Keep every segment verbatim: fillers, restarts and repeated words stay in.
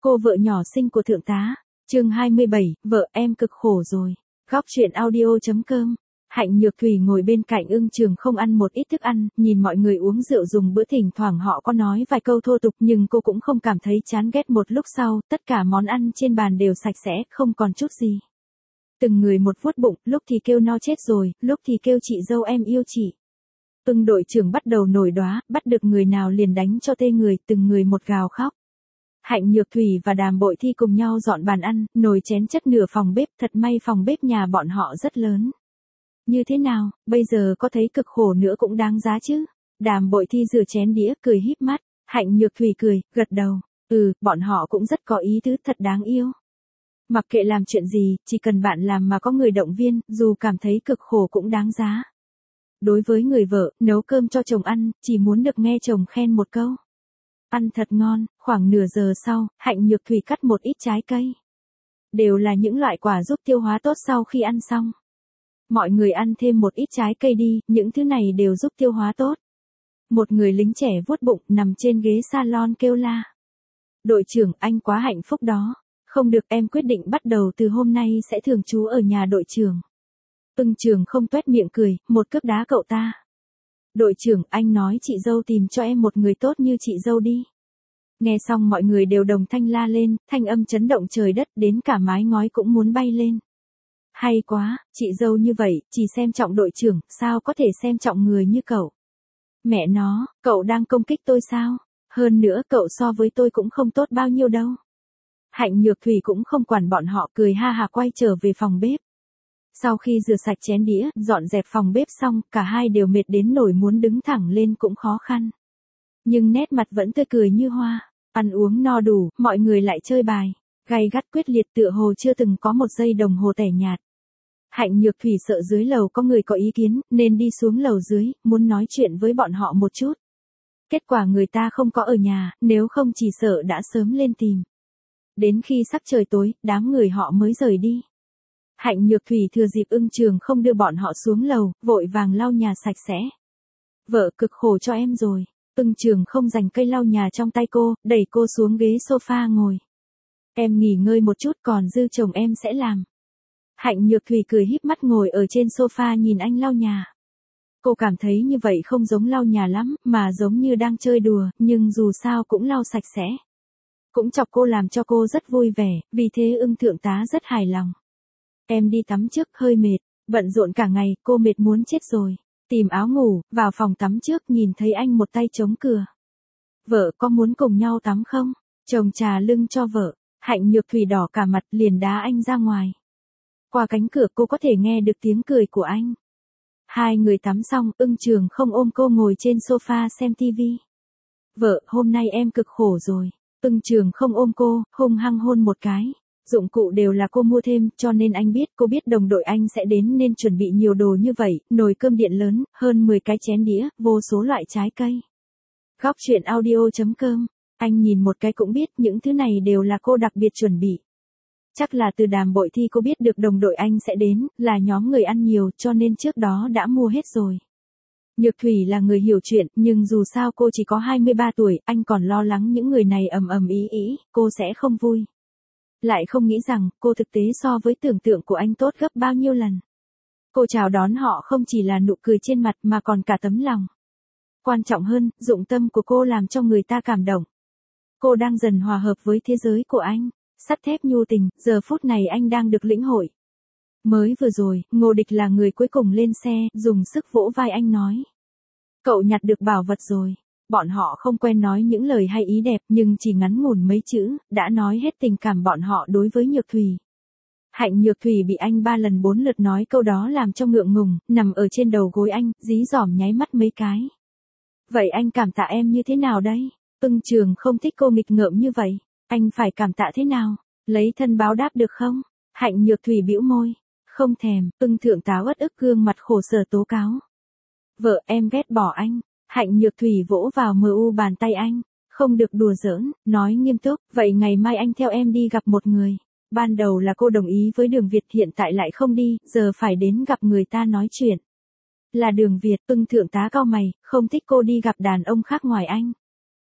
Cô vợ nhỏ xinh của thượng tá. Chương hai mươi bảy, vợ em cực khổ rồi. Góc truyện audio.com. Hạnh Nhược Thủy ngồi bên cạnh Ưng Trường không ăn một ít thức ăn, nhìn mọi người uống rượu dùng bữa, thỉnh thoảng họ có nói vài câu thô tục nhưng cô cũng không cảm thấy chán ghét. Một lúc sau, tất cả món ăn trên bàn đều sạch sẽ, không còn chút gì. Từng người một vuốt bụng, lúc thì kêu no chết rồi, lúc thì kêu chị dâu em yêu chị. Ưng đội trưởng bắt đầu nổi đoá, bắt được người nào liền đánh cho tê người, từng người một gào khóc. Hạnh Nhược Thủy và Đàm Bội Thi cùng nhau dọn bàn ăn, nồi chén chất nửa phòng bếp, thật may phòng bếp nhà bọn họ rất lớn. Như thế nào, bây giờ có thấy cực khổ nữa cũng đáng giá chứ? Đàm Bội Thi rửa chén đĩa, cười híp mắt. Hạnh Nhược Thủy cười, gật đầu. Ừ, bọn họ cũng rất có ý tứ, thật đáng yêu. Mặc kệ làm chuyện gì, chỉ cần bạn làm mà có người động viên, dù cảm thấy cực khổ cũng đáng giá. Đối với người vợ, nấu cơm cho chồng ăn, chỉ muốn được nghe chồng khen một câu. Ăn thật ngon. Khoảng nửa giờ sau, Hạnh Nhược Thủy cắt một ít trái cây. Đều là những loại quả giúp tiêu hóa tốt sau khi ăn xong. Mọi người ăn thêm một ít trái cây đi, những thứ này đều giúp tiêu hóa tốt. Một người lính trẻ vuốt bụng, nằm trên ghế salon kêu la. Đội trưởng, anh quá hạnh phúc đó. Không được, em quyết định bắt đầu từ hôm nay sẽ thường trú ở nhà đội trưởng. Ưng Trường không tuét miệng cười, một cước đá cậu ta. Đội trưởng, anh nói chị dâu tìm cho em một người tốt như chị dâu đi. Nghe xong mọi người đều đồng thanh la lên, thanh âm chấn động trời đất, đến cả mái ngói cũng muốn bay lên. Hay quá, chị dâu như vậy, chỉ xem trọng đội trưởng, sao có thể xem trọng người như cậu. Mẹ nó, cậu đang công kích tôi sao? Hơn nữa cậu so với tôi cũng không tốt bao nhiêu đâu. Hạnh Nhược Thủy cũng không quản bọn họ, cười ha hà quay trở về phòng bếp. Sau khi rửa sạch chén đĩa, dọn dẹp phòng bếp xong, cả hai đều mệt đến nỗi muốn đứng thẳng lên cũng khó khăn. Nhưng nét mặt vẫn tươi cười như hoa. Ăn uống no đủ, mọi người lại chơi bài. Gay gắt quyết liệt, tựa hồ chưa từng có một giây đồng hồ tẻ nhạt. Hạnh Nhược Thủy sợ dưới lầu có người có ý kiến, nên đi xuống lầu dưới, muốn nói chuyện với bọn họ một chút. Kết quả người ta không có ở nhà, nếu không chỉ sợ đã sớm lên tìm. Đến khi sắc trời tối, đám người họ mới rời đi. Hạnh Nhược Thủy thừa dịp Ưng Trường không đưa bọn họ xuống lầu, vội vàng lau nhà sạch sẽ. Vợ cực khổ cho em rồi. Ưng Trường không giành cây lau nhà trong tay cô, đẩy cô xuống ghế sofa ngồi. Em nghỉ ngơi một chút, còn dư chồng em sẽ làm. Hạnh Nhược Thủy cười híp mắt ngồi ở trên sofa nhìn anh lau nhà. Cô cảm thấy như vậy không giống lau nhà lắm, mà giống như đang chơi đùa, nhưng dù sao cũng lau sạch sẽ. Cũng chọc cô, làm cho cô rất vui vẻ, vì thế Ưng thượng tá rất hài lòng. Em đi tắm trước, hơi mệt, bận rộn cả ngày, cô mệt muốn chết rồi. Tìm áo ngủ, vào phòng tắm trước, nhìn thấy anh một tay chống cửa. Vợ có muốn cùng nhau tắm không? Chồng trà lưng cho vợ. Hạnh Nhược Thủy đỏ cả mặt, liền đá anh ra ngoài. Qua cánh cửa cô có thể nghe được tiếng cười của anh. Hai người tắm xong, Ưng Trường không ôm cô ngồi trên sofa xem tivi. Vợ, hôm nay em cực khổ rồi. Ưng Trường không ôm cô, hung hăng hôn một cái. Dụng cụ đều là cô mua thêm, cho nên anh biết, cô biết đồng đội anh sẽ đến nên chuẩn bị nhiều đồ như vậy, nồi cơm điện lớn, hơn mười cái chén đĩa, vô số loại trái cây. Góc truyện audio.com. Anh nhìn một cái cũng biết những thứ này đều là cô đặc biệt chuẩn bị. Chắc là từ Đàm Bội Thi cô biết được đồng đội anh sẽ đến, là nhóm người ăn nhiều cho nên trước đó đã mua hết rồi. Nhược Thủy là người hiểu chuyện, nhưng dù sao cô chỉ có hai mươi ba tuổi, anh còn lo lắng những người này ầm ầm ý ý, cô sẽ không vui. Lại không nghĩ rằng, cô thực tế so với tưởng tượng của anh tốt gấp bao nhiêu lần. Cô chào đón họ không chỉ là nụ cười trên mặt mà còn cả tấm lòng. Quan trọng hơn, dụng tâm của cô làm cho người ta cảm động. Cô đang dần hòa hợp với thế giới của anh. Sắt thép nhu tình, giờ phút này anh đang được lĩnh hội. Mới vừa rồi, Ngô Địch là người cuối cùng lên xe, dùng sức vỗ vai anh nói. Cậu nhặt được bảo vật rồi. Bọn họ không quen nói những lời hay ý đẹp, nhưng chỉ ngắn ngủn mấy chữ, đã nói hết tình cảm bọn họ đối với Nhược Thủy. Hạnh Nhược Thủy bị anh ba lần bốn lượt nói câu đó làm cho ngượng ngùng, nằm ở trên đầu gối anh, dí dỏm nháy mắt mấy cái. Vậy anh cảm tạ em như thế nào đây? Ưng Trường không thích cô nghịch ngợm như vậy. Anh phải cảm tạ thế nào? Lấy thân báo đáp được không? Hạnh Nhược Thủy bĩu môi. Không thèm. Ưng thượng tá uất ức gương mặt khổ sở tố cáo. Vợ em ghét bỏ anh. Hạnh Nhược Thủy vỗ vào mờ u bàn tay anh. Không được đùa giỡn, nói nghiêm túc. Vậy ngày mai anh theo em đi gặp một người. Ban đầu là cô đồng ý với Đường Việt, hiện tại lại không đi, giờ phải đến gặp người ta nói chuyện. Là Đường Việt. Ưng thượng tá cau mày, không thích cô đi gặp đàn ông khác ngoài anh.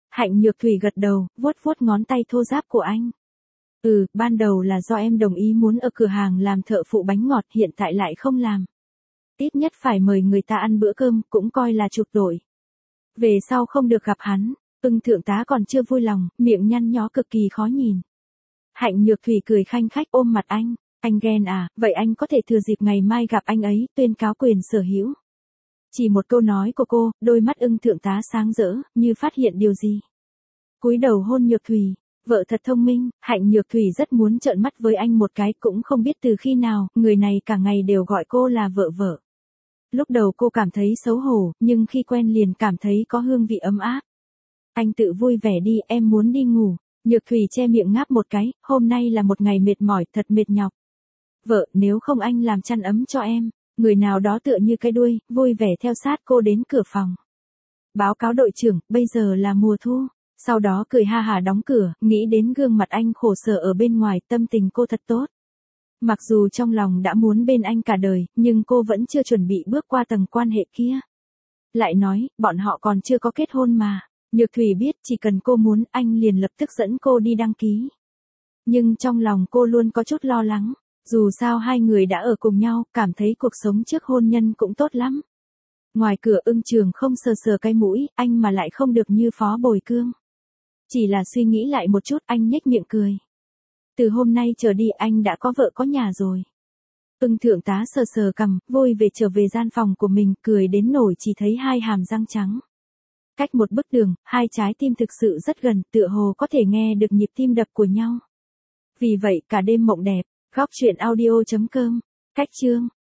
Hạnh Nhược Thủy gật đầu, vuốt vuốt ngón tay thô ráp của anh. Ừ, ban đầu là do em đồng ý muốn ở cửa hàng làm thợ phụ bánh ngọt, hiện tại lại không làm. Ít nhất phải mời người ta ăn bữa cơm, cũng coi là chuộc tội. Về sau không được gặp hắn, Ưng thượng tá còn chưa vui lòng, miệng nhăn nhó cực kỳ khó nhìn. Hạnh Nhược Thủy cười khanh khách ôm mặt anh, anh ghen à, vậy anh có thể thừa dịp ngày mai gặp anh ấy, tuyên cáo quyền sở hữu. Chỉ một câu nói của cô, đôi mắt Ưng thượng tá sáng rỡ, như phát hiện điều gì. Cúi đầu hôn Nhược Thủy, vợ thật thông minh. Hạnh Nhược Thủy rất muốn trợn mắt với anh một cái, cũng không biết từ khi nào, người này cả ngày đều gọi cô là vợ vợ. Lúc đầu cô cảm thấy xấu hổ, nhưng khi quen liền cảm thấy có hương vị ấm áp. Anh tự vui vẻ đi, em muốn đi ngủ. Nhược Thủy che miệng ngáp một cái, hôm nay là một ngày mệt mỏi, thật mệt nhọc. Vợ, nếu không anh làm chăn ấm cho em. Người nào đó tựa như cái đuôi, vui vẻ theo sát cô đến cửa phòng. Báo cáo đội trưởng, bây giờ là mùa thu. Sau đó cười ha hả đóng cửa, nghĩ đến gương mặt anh khổ sở ở bên ngoài, tâm tình cô thật tốt. Mặc dù trong lòng đã muốn bên anh cả đời, nhưng cô vẫn chưa chuẩn bị bước qua tầng quan hệ kia. Lại nói, bọn họ còn chưa có kết hôn mà. Nhược Thủy biết chỉ cần cô muốn, anh liền lập tức dẫn cô đi đăng ký. Nhưng trong lòng cô luôn có chút lo lắng. Dù sao hai người đã ở cùng nhau, cảm thấy cuộc sống trước hôn nhân cũng tốt lắm. Ngoài cửa Ưng Trường không sờ sờ cái mũi, anh mà lại không được như Phó Bồi Cương. Chỉ là suy nghĩ lại một chút, anh nhếch miệng cười. Từ hôm nay trở đi anh đã có vợ có nhà rồi. Ưng thượng tá sờ sờ cằm, vui về trở về gian phòng của mình, cười đến nổi chỉ thấy hai hàm răng trắng. Cách một bức đường, hai trái tim thực sự rất gần, tựa hồ có thể nghe được nhịp tim đập của nhau. Vì vậy cả đêm mộng đẹp. Góc truyện audio chấm com. Cách chương